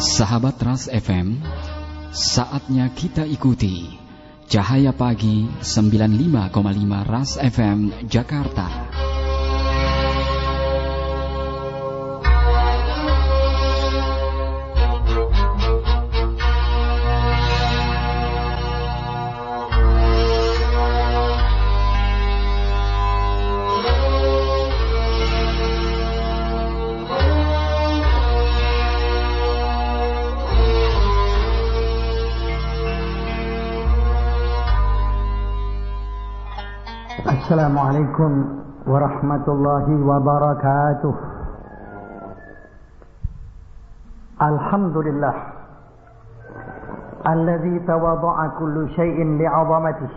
Sahabat Ras FM, saatnya kita ikuti Cahaya Pagi 95,5 Ras FM Jakarta. Assalamualaikum warahmatullahi wabarakatuh. Alhamdulillah alladzi tawadda'a kullu syai'in li'azamatihi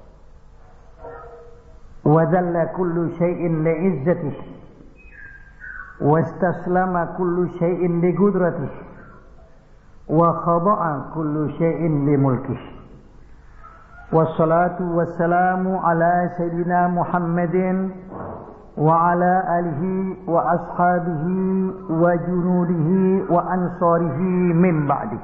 wa dhalla kullu syai'in li'izzatihi wa istaslama kullu syai'in liqudratihi wa khada'a kullu syai'in limulkihi. Wassalatu wassalamu ala Sayyidina Muhammadin wa ala alihi wa ashabihi wa junudihi wa ansarihi min ba'di.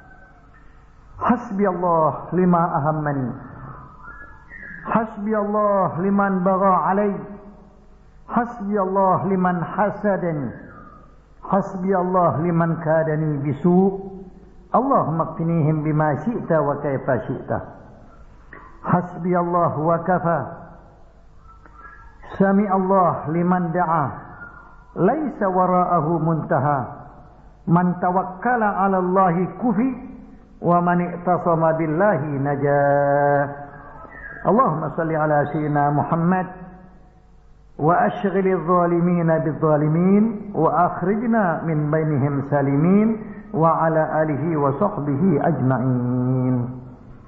Hasbi Allah lima ahammani, hasbi Allah liman bagha alai, hasbi Allah liman hasadani, hasbi Allah liman kadani bisu. Allahumma qfinihim bima syi'ta wa kaifa syi'ta. Hasbi Allah wa kafa. Sami Allah liman da'a, laisa wara'ahu muntaha. Man tawakkala 'ala Allahi kufi, wa man i'tasama billahi najah. Allahumma salli ala sayyidina Muhammad wa ashghilil zalimina bizzalimin wa akhrijna min bainihim salimin wa ala alihi wa sahbihi ajma'in.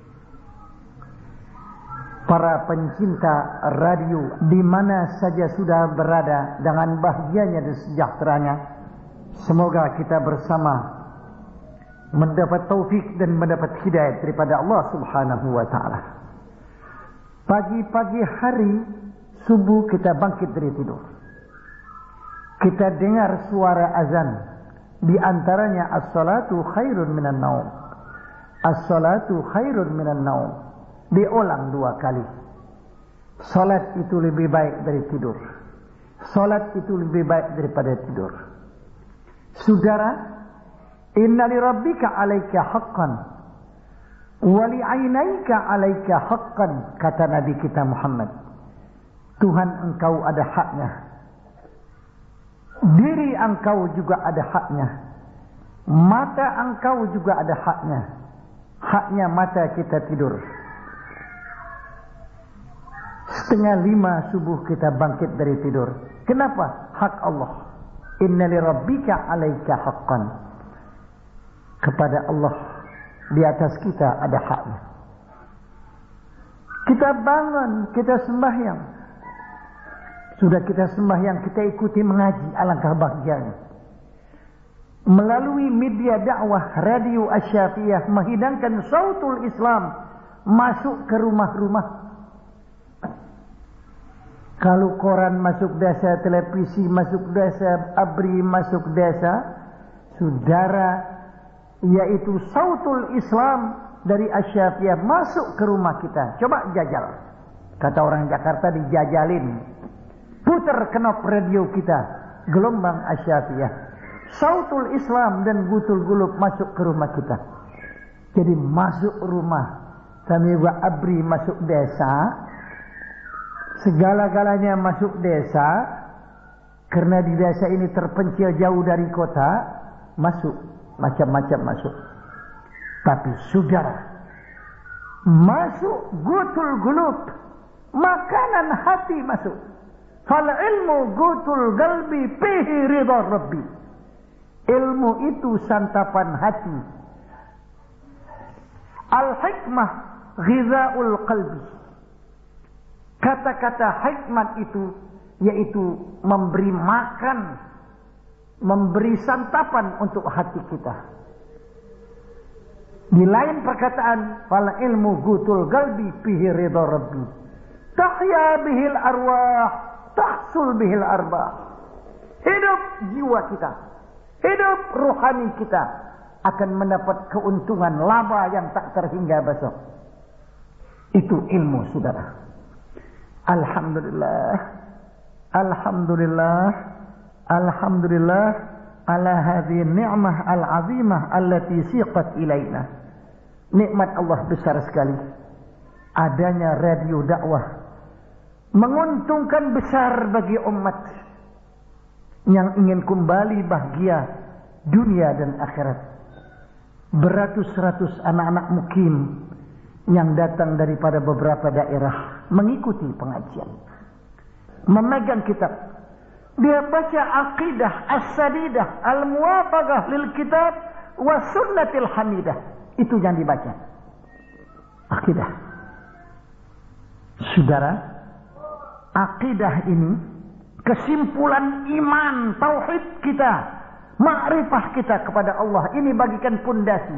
Para pencinta radio di mana saja sudah berada dengan bahagianya dan sejahteranya, semoga kita bersama mendapat taufik dan mendapat hidayah daripada Allah Subhanahu wa taala. Pagi-pagi hari subuh kita bangkit dari tidur. Kita dengar suara azan, di antaranya as-salatu khairun minan naum. As-salatu khairun minan naum. Diulang 2 kali. Salat itu lebih baik dari tidur. Salat itu lebih baik daripada tidur. Saudara, inna li rabbika 'alaika haqqan wa li 'ainaika 'alaika haqqan, kata Nabi kita Muhammad. Tuhan engkau ada haknya. Diri engkau juga ada haknya. Mata engkau juga ada haknya. Haknya mata kita tidur. 4:30 subuh kita bangkit dari tidur. Kenapa? Hak Allah. Inna li rabbika 'alaika haqqan. Kepada Allah di atas kita ada haknya. Kita bangun, kita sembahyang. Sudah kita sembahyang, kita ikuti mengaji, alangkah bahagianya. Melalui media dakwah Radio Asy-Syafi'iyah menghidangkan sautul Islam masuk ke rumah-rumah. Kalau koran masuk desa, televisi masuk desa, ABRI masuk desa, saudara, yaitu sautul Islam dari Asy-Syafi'iyah masuk ke rumah kita. Coba jajal. Kata orang Jakarta, dijajalin. Putar knop radio kita, gelombang Asy-Syafi'iyah. Sautul Islam dan gutul gulub masuk ke rumah kita. Jadi masuk rumah. Kami buat ABRI masuk desa. Segala-galanya masuk desa. Karena di desa ini terpencil jauh dari kota, masuk. Macam-macam masuk. Tapi saudara, masuk gutul gulub, makanan hati masuk. Fal ilmu gutul galbi fihi ridha rabbi. Ilmu itu santapan hati. Al-hikmah ghizaul qalbi. Kata-kata hikmat itu yaitu memberi makan, memberi santapan untuk hati kita. Di lain perkataan, fal ilmu gutul galbi fihi ridha rabbi. Tahya bihil arwah, tahsul bihil arbah. Hidup jiwa kita, hidup rohani kita akan mendapat keuntungan laba yang tak terhingga besok. Itu ilmu, saudara. Alhamdulillah, alhamdulillah, alhamdulillah ala hadhihi ni'mah al-azimah allati siqat ilaina. Nikmat Allah besar sekali. Adanya radio dakwah menguntungkan besar bagi umat yang ingin kembali bahagia dunia dan akhirat. Beratus-ratus anak-anak mukim yang datang daripada beberapa daerah mengikuti pengajian, memegang kitab. Dia baca aqidah as-sadidah al-muwafaqah lil kitab wa sunnatil hamidah. Itu yang dibaca. Aqidah. Saudara, aqidah ini kesimpulan iman tauhid kita, makrifah kita kepada Allah. Ini bagikan pondasi.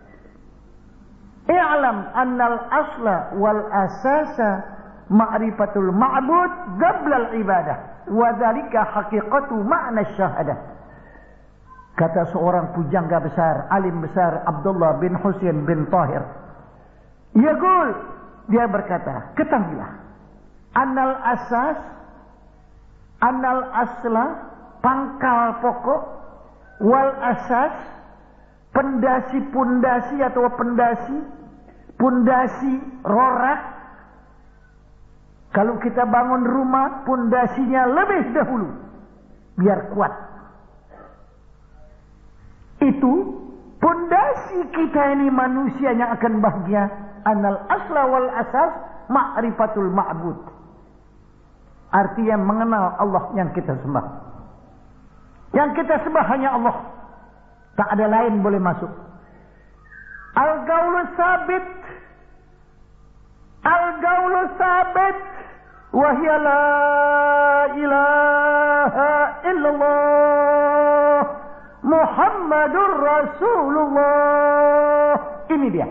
I'lam annal asla wal asasa ma'rifatul ma'bud qabla al ibadah wa dzalika haqiqatu ma'na syahadah. Kata seorang pujangga besar, alim besar, Abdullah bin Husain bin Tahir. Yaqul, dia berkata, ketahuilah, annal asas, annal asla, pangkal pokok, wal asas, pendasi-pundasi atau pundasi rorak. Kalau kita bangun rumah, pundasinya lebih dahulu biar kuat. Itu pondasi kita ini manusia yang akan bahagia. Anal asla wal asas ma'rifatul ma'bud. Artinya mengenal Allah yang kita sembah. Yang kita sembah hanya Allah. Tak ada lain boleh masuk. Al-gaulu sabit. Al-gaulu sabit. Wahya la ilaha illallah. Muhammadur Rasulullah. Ini dia.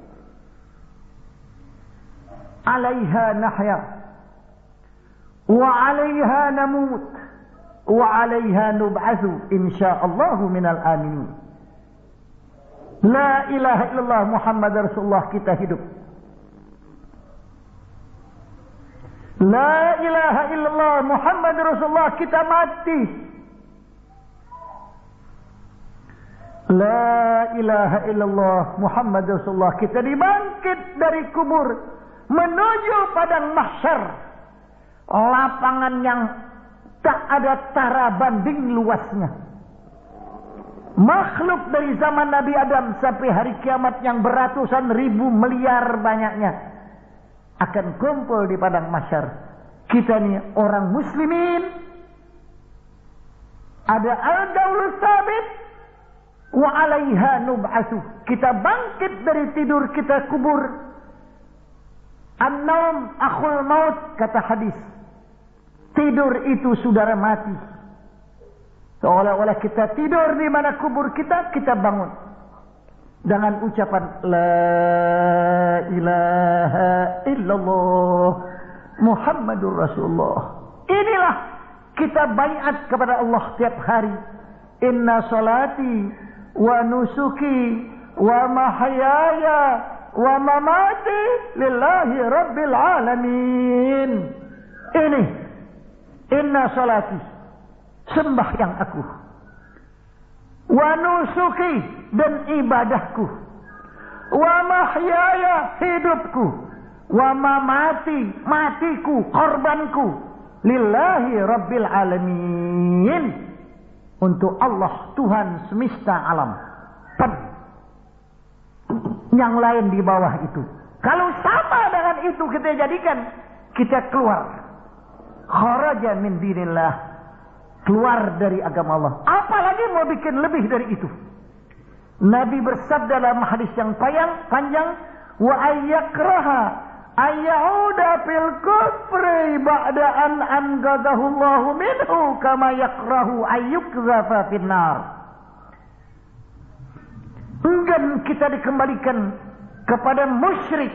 Alaiha nahya. Wa alaiha namut. Wa alaiha nub'atsu insyaallah minal aminin. La ilaha illallah Muhammadur Rasulullah, kita hidup. La ilaha illallah Muhammadur Rasulullah, kita mati. La ilaha illallah Muhammad Rasulullah, kita dibangkit dari kubur menuju padang mahsyar, lapangan yang tak ada tara banding luasnya. Makhluk dari zaman Nabi Adam sampai hari kiamat yang beratusan ribu miliar banyaknya akan kumpul di padang mahsyar. Kita ni orang muslimin, ada al-gaulus sabit wa alaiha nub'atsu. Kita bangkit dari tidur kita kubur. An-naum akhul maut, kata hadis. Tidur itu saudara mati. Seolah-olah kita tidur di mana kubur kita, kita bangun dengan ucapan la ilaha illallah Muhammadur Rasulullah. Inilah kita baiat kepada Allah tiap hari. Inna salati wa nusuki wa mahyaya wa mamati lillahi rabbil alamin. Ini inna salati, sembahyang aku, wa nusuki, dan ibadahku, wa mahyaya, hidupku, wa mamati, matiku, korbanku, lillahi rabbil alamin, untuk Allah Tuhan semesta alam. Yang lain di bawah itu. Kalau sama dengan itu kita jadikan, kita keluar. Kharaja min dinillah, keluar dari agama Allah. Apalagi mau bikin lebih dari itu. Nabi bersabda dalam hadis yang panjang, wa ayyakraha ayyauda fil kufri ba'da an anqadhahu Allahu minhu kama yakrahu ayyukzafa finnar. Enggan kita dikembalikan kepada musyrik.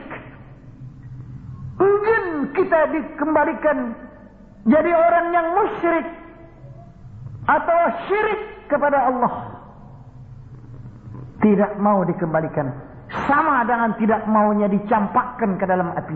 Enggan kita dikembalikan jadi orang yang musyrik atau syirik kepada Allah. tidak mau dikembalikan. Sama dengan tidak maunya dicampakkan ke dalam api.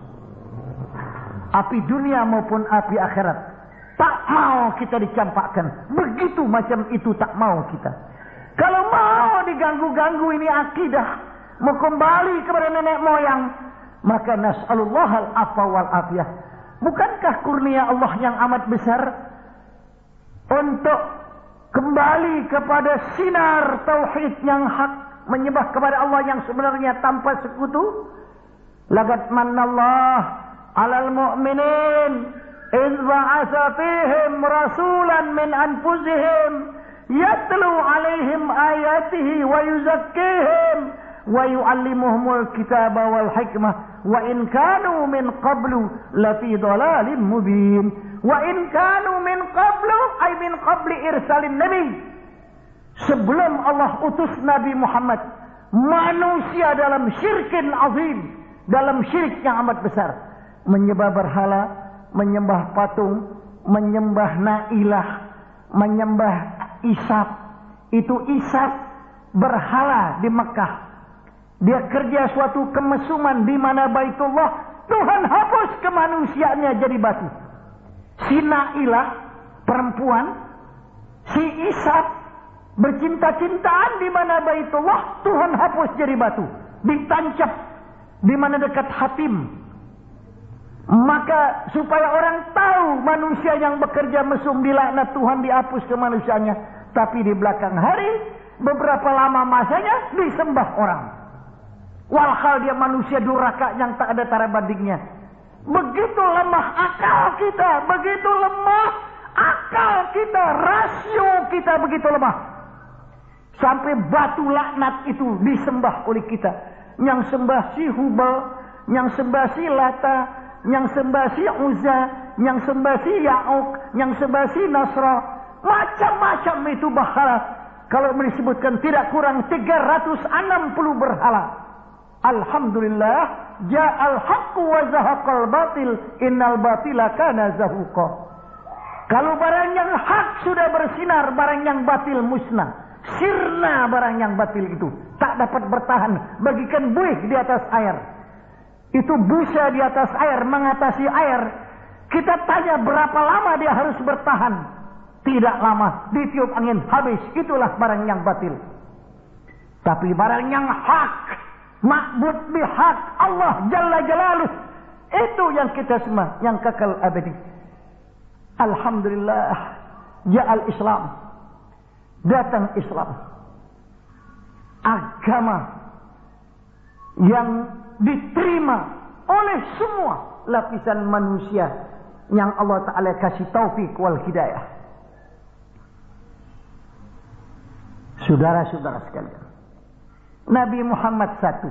Api dunia maupun api akhirat. Tak mau kita dicampakkan. Begitu macam itu tak mau kita. Kalau mau diganggu-ganggu ini akidah, mau kembali kepada nenek moyang, maka nas'alullah al-afwa wal afiyah. Bukankah kurnia Allah yang amat besar untuk kembali kepada sinar tauhid yang hak, menyembah kepada Allah yang sebenarnya tanpa sekutu? Laqad manallah 'alal mu'minin idh ba'atsa fihim rasulan min anfusihim yatlu 'alaihim ayatihi wa yuzakkihim wa yu'allimuhumul kitaba wal hikmah wa in kanu min qablu lafi dhalalin mubin. Wa in kanu min qablu ay min qabli irsalin nabi, sebelum Allah utus Nabi Muhammad, manusia dalam syirkin azim, dalam syirik yang amat besar, menyembah berhala, menyembah patung, menyembah nailah, menyembah isap. Itu isap berhala di Mekah. Dia kerja suatu kemesuman di mana Baitullah, Tuhan hapus kemanusiaannya jadi batu. Si nailah perempuan, si isap bercinta-cintaan di mana Baitullah, Tuhan hapus jadi batu, ditancap di mana dekat Hatim. Maka supaya orang tahu manusia yang bekerja mesum dilaknat Tuhan, dihapus kemanusiaannya. Tapi di belakang hari, beberapa lama masanya disembah orang. Walhal dia manusia duraka yang tak ada tara bandingnya. Begitu lemah akal kita, begitu lemah akal kita, rasio kita begitu lemah. Sampai batu laknat itu disembah oleh kita. Yang sembah si Hubal, yang sembah si Lata, yang sembah si Uzza, yang sembah si Ya'uq, yang sembah si Nasra. Macam-macam itu berhala. Kalau disebutkan tidak kurang 360 berhala. Alhamdulillah, ja'al haqqu wa zahaqal batil, innal batila kana zahuqa. Kalau barang yang hak sudah bersinar, barang yang batil musnah. Sirna barang yang batil itu, tak dapat bertahan, bagikan buih di atas air. Itu busa di atas air, mengatasi air. Kita tanya berapa lama dia harus bertahan? Tidak lama, ditiup angin habis. Itulah barang yang batil. Tapi barang yang hak, ma'bud bihaq, Allah Jalla Jalaluh, itu yang kita sembah, yang kekal abadi. Alhamdulillah, ja'al Islam, datang Islam, agama yang diterima oleh semua lapisan manusia yang Allah Ta'ala kasih taufik wal hidayah. Saudara-saudara sekalian, Nabi Muhammad satu,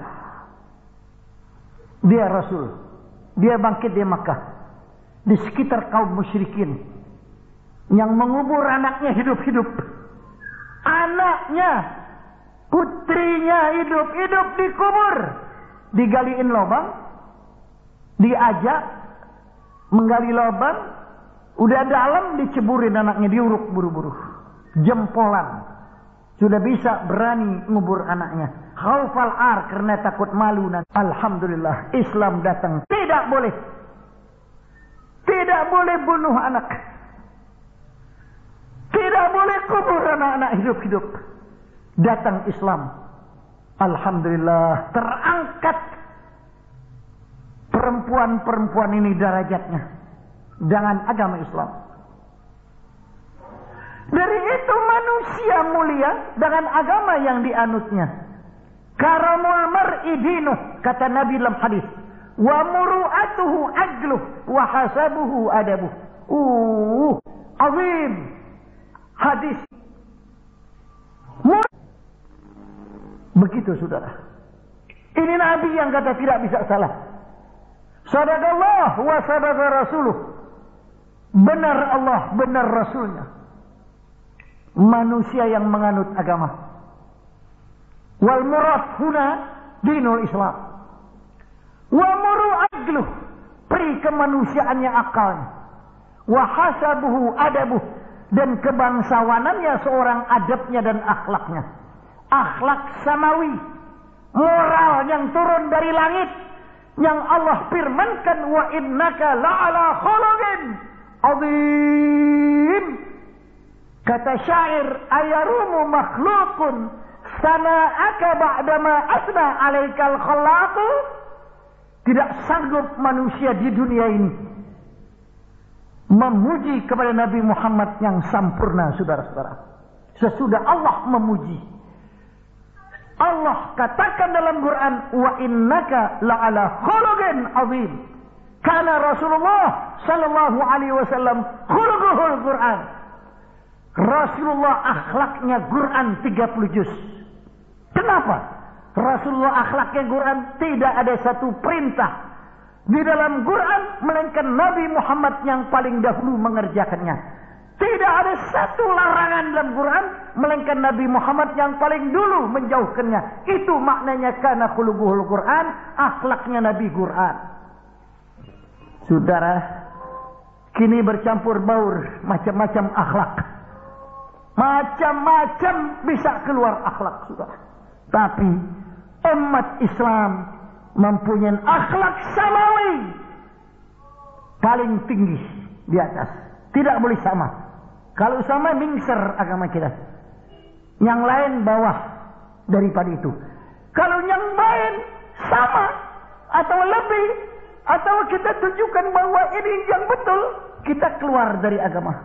dia Rasul, dia bangkit di Makkah, di sekitar kaum musyrikin yang mengubur anaknya hidup-hidup, anaknya, putrinya hidup-hidup dikubur, digaliin lubang, diajak menggali lubang, udah dalam diceburin anaknya, diuruk buru-buru, jempolan. Sudah bisa berani ngubur anaknya. Khaufal ar, karena takut malu. Alhamdulillah, Islam datang. Tidak boleh. Tidak boleh bunuh anak. Tidak boleh kubur anak-anak hidup-hidup. Datang Islam. Alhamdulillah, terangkat perempuan-perempuan ini derajatnya dengan agama Islam. Dari itu manusia mulia dengan agama yang dianutnya. Karamul mar'i dinuh, kata Nabi dalam hadis. Wa muru'atuhu ajluh, wa hasabuhu adabuh. Azim. Hadis. Begitu saudara. Ini Nabi yang kata tidak bisa salah. Sadaqallah wa sadaqa rasuluh. Benar Allah, benar Rasulnya. Manusia yang menganut agama. Wal murad huna dinul Islam. Wa muru adluh, peri kemanusiaannya akalnya. Wa hasabuhu adabuh, dan kebangsawanannya seorang adabnya dan akhlaknya. akhlak samawi, moral yang turun dari langit, yang Allah firmankan, wa innaka la'ala khuluqin azim. Kata syair, ayarumu makhluqun sana'aka ba'dama asna alaikal khallaqu. Tidak sanggup manusia di dunia ini memuji kepada Nabi Muhammad yang sempurna, saudara-saudara. Sesudah Allah memuji, Allah katakan dalam Quran, wa innaka la'ala khuluqin azim. Karena Rasulullah sallallahu alaihi wasallam khuluquhul Quran. Rasulullah akhlaknya Quran 30 juz. Kenapa? Rasulullah akhlaknya Quran tidak ada satu perintah di dalam Quran melainkan Nabi Muhammad yang paling dahulu mengerjakannya. Tidak ada satu larangan dalam Quran melainkan Nabi Muhammad yang paling dulu menjauhkannya. Itu maknanya kana khuluquhul Quran, akhlaknya Nabi Quran. Saudara, kini bercampur baur macam-macam akhlak. Macam-macam bisa keluar akhlak, saudara. Tapi umat Islam mempunyai akhlak samawi paling tinggi di atas. Tidak boleh sama. Kalau sama mingser agama kita. Yang lain bawah daripada itu. Kalau yang lain sama atau lebih, atau kita tunjukkan bahwa ini yang betul, kita keluar dari agama.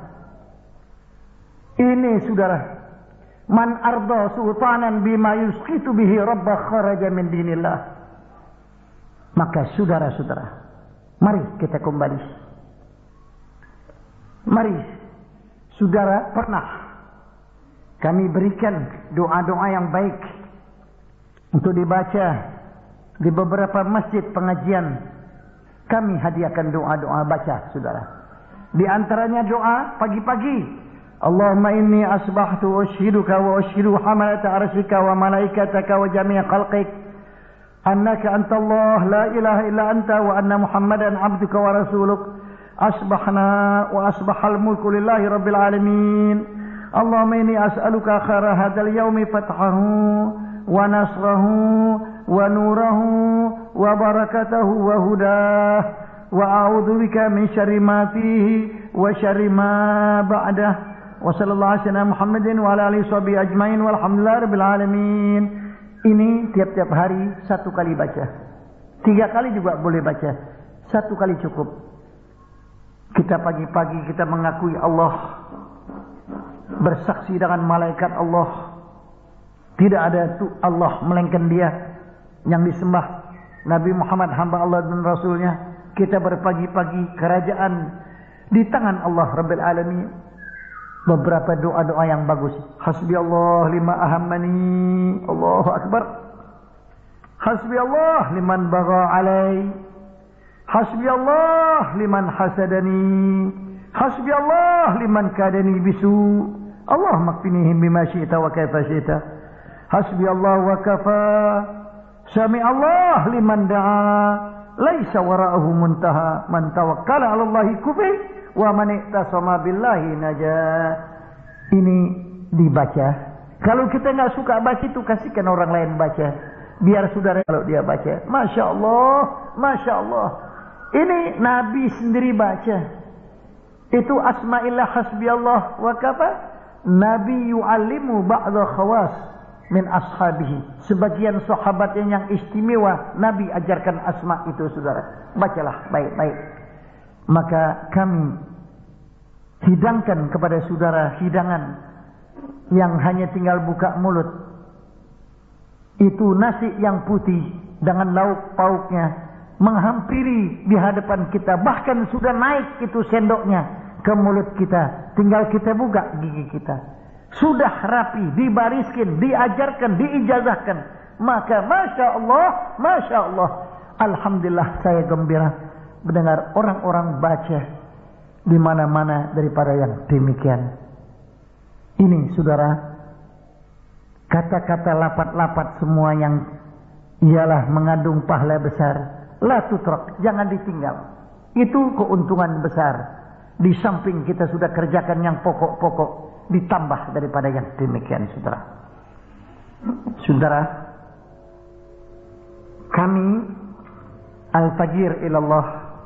Ini saudara, man arda sultanan bima yusqitu bihi rabbah kharaja min dinillah. Maka saudara-saudara, mari kita kembali. Mari saudara, pernah kami berikan doa-doa yang baik untuk dibaca di beberapa masjid pengajian. Kami hadiahkan doa-doa baca, saudara. Di antaranya doa pagi-pagi. Allahumma inni asbahtu ushiduka wa ushidu hamalata arsyika wa malaikataka wa jami'a khalqik annaka antallah la ilaha illa anta wa anna muhammadan abduka wa rasuluk. Asbahna wa asbahal mulku lillahi rabbil alamin. Allahumma inni as'aluka khaira hadzal yaumi fathahu wa nasrahu wa nurahu wa barakatahu wa hudah wa a'udzu bika min syarri ma fihi wa syarri ma ba'dah. Wa sallallahu alaihi wasallam Muhammadin wa ala alihi washabihi ajmain walhamdulillahi rabbil alamin. Ini tiap-tiap hari satu kali baca. 3 kali juga boleh baca. 1 kali cukup. Kita pagi-pagi kita mengakui Allah, bersaksi dengan malaikat Allah. Tidak ada Allah melainkan Dia yang disembah. Nabi Muhammad hamba Allah dan Rasulnya. Kita berpagi-pagi, kerajaan di tangan Allah Rabbil Alamin. Beberapa doa-doa yang bagus. Hasbi Allah lima ahammani. Allahu Akbar. Hasbi Allah liman bagha alai. Hasbi Allah liman hasadani. Hasbi Allah liman kadani bisu. Allahumma kfinihim bima syi'ta wa kaifa syi'ta. Hasbi Allah wa kafa. Sami Allah liman da'a. Laisa wara'ahu muntaha. Man tawakkala 'ala Allahi kufi wa man i'tasama billahi najah. Ini dibaca. Kalau kita enggak suka baca itu, kasihkan orang lain baca. Biar saudara kalau dia baca. Masya Allah, Masya Allah. Ini Nabi sendiri baca. Itu asma'illah hasbiyallah wa kafa. Nabi yu'allimu ba'da khawas min ashabihi. Sebagian sahabatnya yang istimewa, Nabi ajarkan asma itu, saudara. Bacalah baik-baik. Maka kami hidangkan kepada saudara hidangan yang hanya tinggal buka mulut. Itu nasi yang putih dengan lauk pauknya menghampiri di hadapan kita. Bahkan sudah naik itu sendoknya ke mulut kita. Tinggal kita buka gigi kita. Sudah rapi, dibariskan, diajarkan, diijazahkan. Maka Masya Allah, Masya Allah. Alhamdulillah, saya gembira mendengar orang-orang baca di mana-mana daripada yang demikian. Ini saudara, kata-kata lapat-lapat semua yang ialah mengandung pahala besar. La tutrak, jangan ditinggal. Itu keuntungan besar. Di samping kita sudah kerjakan yang pokok-pokok, ditambah daripada yang demikian, saudara. Saudara, kami Al-Fajir ilallah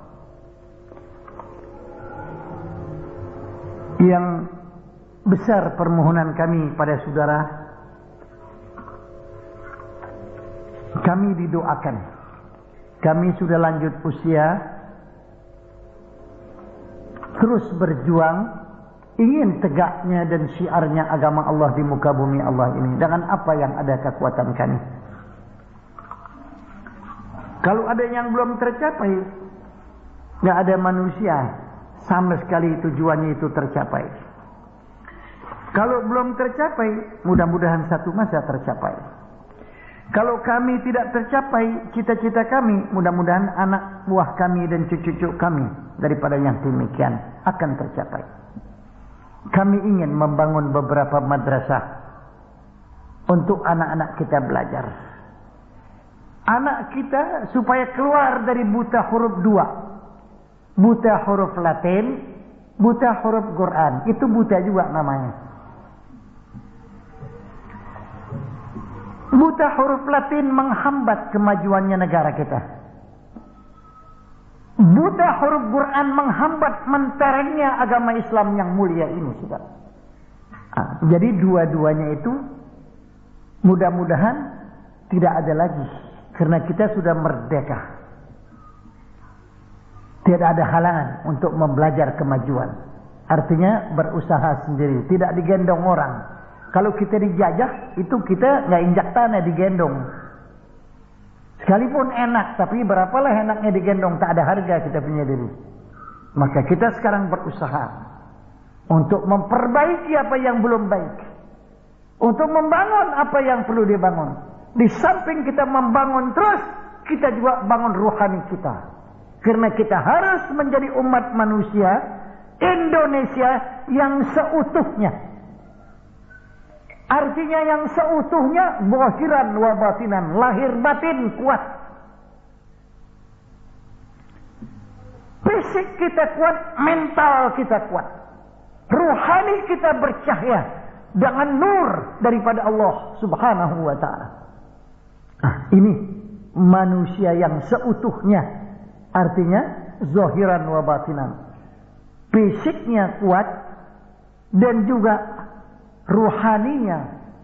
yang besar permohonan kami pada saudara, kami didoakan. Kami sudah lanjut usia, terus berjuang, ingin tegaknya dan syiarnya agama Allah di muka bumi Allah ini dengan apa yang ada kekuatan kami. Kalau ada yang belum tercapai, nggak ada manusia sama sekali tujuannya itu tercapai. Kalau belum tercapai, mudah-mudahan satu masa tercapai. Kalau kami tidak tercapai cita-cita kami, mudah-mudahan anak buah kami dan cucu-cucu kami daripada yang demikian akan tercapai. Kami ingin membangun beberapa madrasah untuk anak-anak kita belajar. Anak kita supaya keluar dari buta huruf 2. Buta huruf Latin, buta huruf Quran. Itu buta juga namanya. Buta huruf Latin menghambat kemajuannya negara kita. Buta huruf Quran menghambat menterengnya agama Islam yang mulia ini, saudara. Jadi dua-duanya itu mudah-mudahan tidak ada lagi, karena kita sudah merdeka. Tidak ada halangan untuk membelajar kemajuan. Artinya berusaha sendiri, tidak digendong orang. Kalau kita dijajah, itu kita nggak injak tanah, digendong. Sekalipun enak, tapi berapalah enaknya digendong, tak ada harga kita punya diri. Maka kita sekarang berusaha untuk memperbaiki apa yang belum baik, untuk membangun apa yang perlu dibangun. Di samping kita membangun terus, kita juga bangun ruhani kita. Karena kita harus menjadi umat manusia Indonesia yang seutuhnya. Artinya yang seutuhnya, zahiran wa batinan, lahir batin kuat. Fisik kita kuat, mental kita kuat. Ruhani kita bercahaya dengan nur daripada Allah Subhanahu wa ta'ala. Ini manusia yang seutuhnya. Artinya zahiran wa batinan. Fisiknya kuat dan juga ruhaninya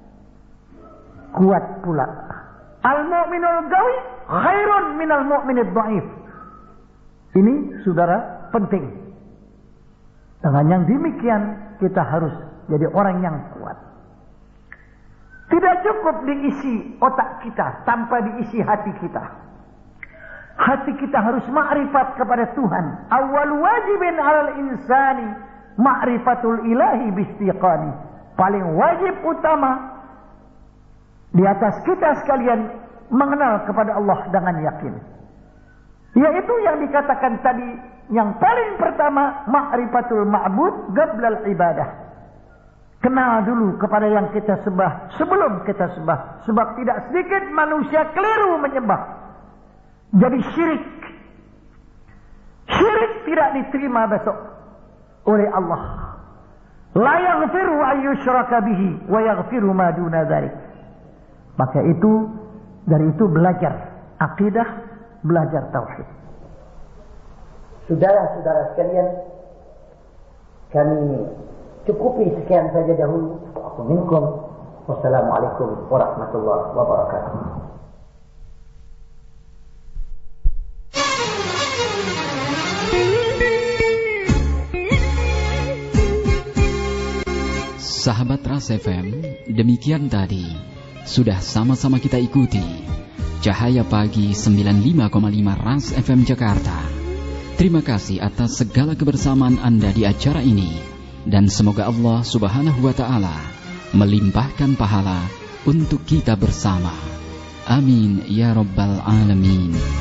kuat pula. Al-mu'minul qawi khairun minal mu'minid dhaif. Ini saudara penting. Dengan yang demikian kita harus jadi orang yang kuat. Tidak cukup diisi otak kita tanpa diisi hati kita. Hati kita harus ma'rifat kepada Tuhan. Awal wajibin 'alal insani ma'rifatul ilahi bistiqani. Paling wajib utama di atas kita sekalian mengenal kepada Allah dengan yakin. Yaitu yang dikatakan tadi, yang paling pertama ma'rifatul ma'bud qablal ibadah. Kenal dulu kepada yang kita sembah sebelum kita sembah. Sebab tidak sedikit manusia keliru menyembah. Jadi syirik. Syirik tidak diterima besok oleh Allah. La yaghfiru an yushraka bihi wa yaghfiru ma duna dzalik. Maka itu, dari itu belajar akidah, belajar tauhid. Saudara-saudara sekalian, kami cukupi sekian saja dahulu. Aku minkum. Wassalamualaikum warahmatullahi wabarakatuh. Sahabat Ras FM, demikian tadi sudah sama-sama kita ikuti Cahaya Pagi 95,5 Ras FM Jakarta. Terima kasih atas segala kebersamaan Anda di acara ini, dan semoga Allah Subhanahu wa ta'ala melimpahkan pahala untuk kita bersama. Amin ya rabbal alamin.